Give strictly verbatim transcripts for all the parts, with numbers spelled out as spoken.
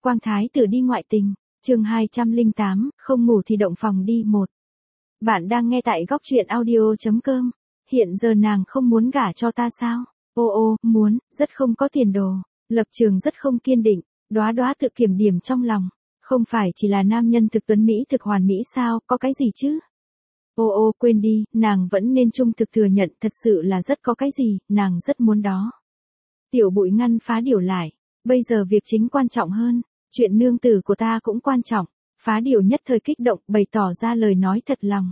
Quang Thái tử đi ngoại tình, chương hai trăm lẻ tám, không ngủ thì động phòng đi một. Bạn đang nghe tại góc truyện audio chấm com. Hiện giờ nàng không muốn gả cho ta sao? Ô ô, muốn, rất không có tiền đồ, lập trường rất không kiên định, Đóa Đóa tự kiểm điểm trong lòng. Không phải chỉ là nam nhân thực tuấn Mỹ thực hoàn mỹ sao, có cái gì chứ? Ô ô, quên đi, nàng vẫn nên trung thực thừa nhận thật sự là rất có cái gì, nàng rất muốn đó. Tiểu Bụi ngăn Phá Điểu lại, bây giờ việc chính quan trọng hơn, chuyện nương tử của ta cũng quan trọng. Phá Điểu nhất thời kích động, bày tỏ ra lời nói thật lòng.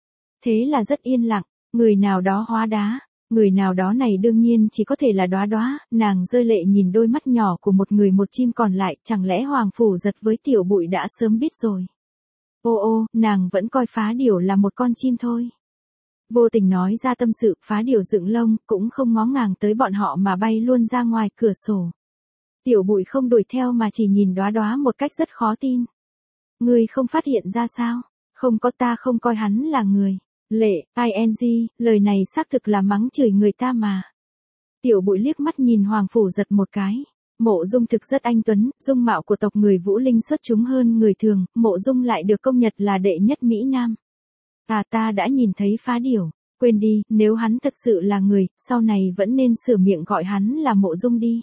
Thế là rất yên lặng, người nào đó hóa đá, người nào đó này đương nhiên chỉ có thể là Đóa Đóa, nàng rơi lệ nhìn đôi mắt nhỏ của một người một chim còn lại, chẳng lẽ Hoàng Phủ Giật với Tiểu Bụi đã sớm biết rồi. Ô ô, nàng vẫn coi Phá Điểu là một con chim thôi. Vô tình nói ra tâm sự, Phá Điểu dựng lông, cũng không ngó ngàng tới bọn họ mà bay luôn ra ngoài cửa sổ. Tiểu Bụi không đuổi theo mà chỉ nhìn Đóa Đóa một cách rất khó tin. Ngươi không phát hiện ra sao? Không có, ta không coi hắn là người. Lệ, ing, lời này xác thực là mắng chửi người ta mà. Tiểu Bụi liếc mắt nhìn Hoàng Phủ Giật một cái. Mộ Dung thực rất anh tuấn, dung mạo của tộc người Vũ Linh xuất chúng hơn người thường, Mộ Dung lại được công nhận là đệ nhất Mỹ Nam. À, ta đã nhìn thấy Phá Điểu, quên đi, nếu hắn thật sự là người, sau này vẫn nên sửa miệng gọi hắn là Mộ Dung đi.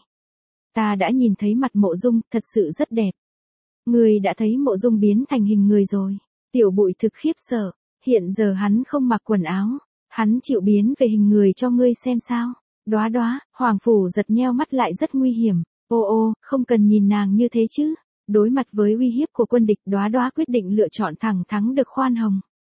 Ta đã nhìn thấy mặt Mộ Dung, thật sự rất đẹp. Ngươi đã thấy Mộ Dung biến thành hình người rồi. Tiểu Bụi thực khiếp sợ, hiện giờ hắn không mặc quần áo, hắn chịu biến về hình người cho ngươi xem sao. Đóa Đóa, Hoàng Phủ Giật nheo mắt lại rất nguy hiểm. Ô ô, không cần nhìn nàng như thế chứ. Đối mặt với uy hiếp của quân địch, Đóa Đóa quyết định lựa chọn thẳng thắng được khoan hồng.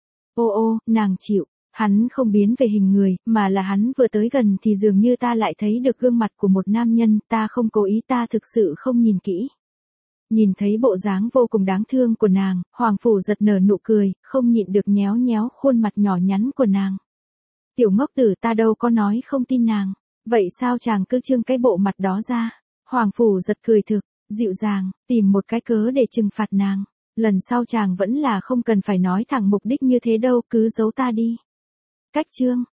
Ô ô, nàng chịu, hắn không biến về hình người, mà là hắn vừa tới gần thì dường như ta lại thấy được gương mặt của một nam nhân, ta không cố ý, ta thực sự không nhìn kỹ. Nhìn thấy bộ dáng vô cùng đáng thương của nàng, Hoàng Phủ Giật nở nụ cười, không nhịn được nhéo nhéo khuôn mặt nhỏ nhắn của nàng. Tiểu ngốc tử, ta đâu có nói không tin nàng, vậy sao chàng cứ trưng cái bộ mặt đó ra? Hoàng Phủ Giật cười thực, dịu dàng, tìm một cái cớ để trừng phạt nàng. Lần sau chàng vẫn là không cần phải nói thẳng mục đích như thế đâu, cứ giấu ta đi. Cách chương,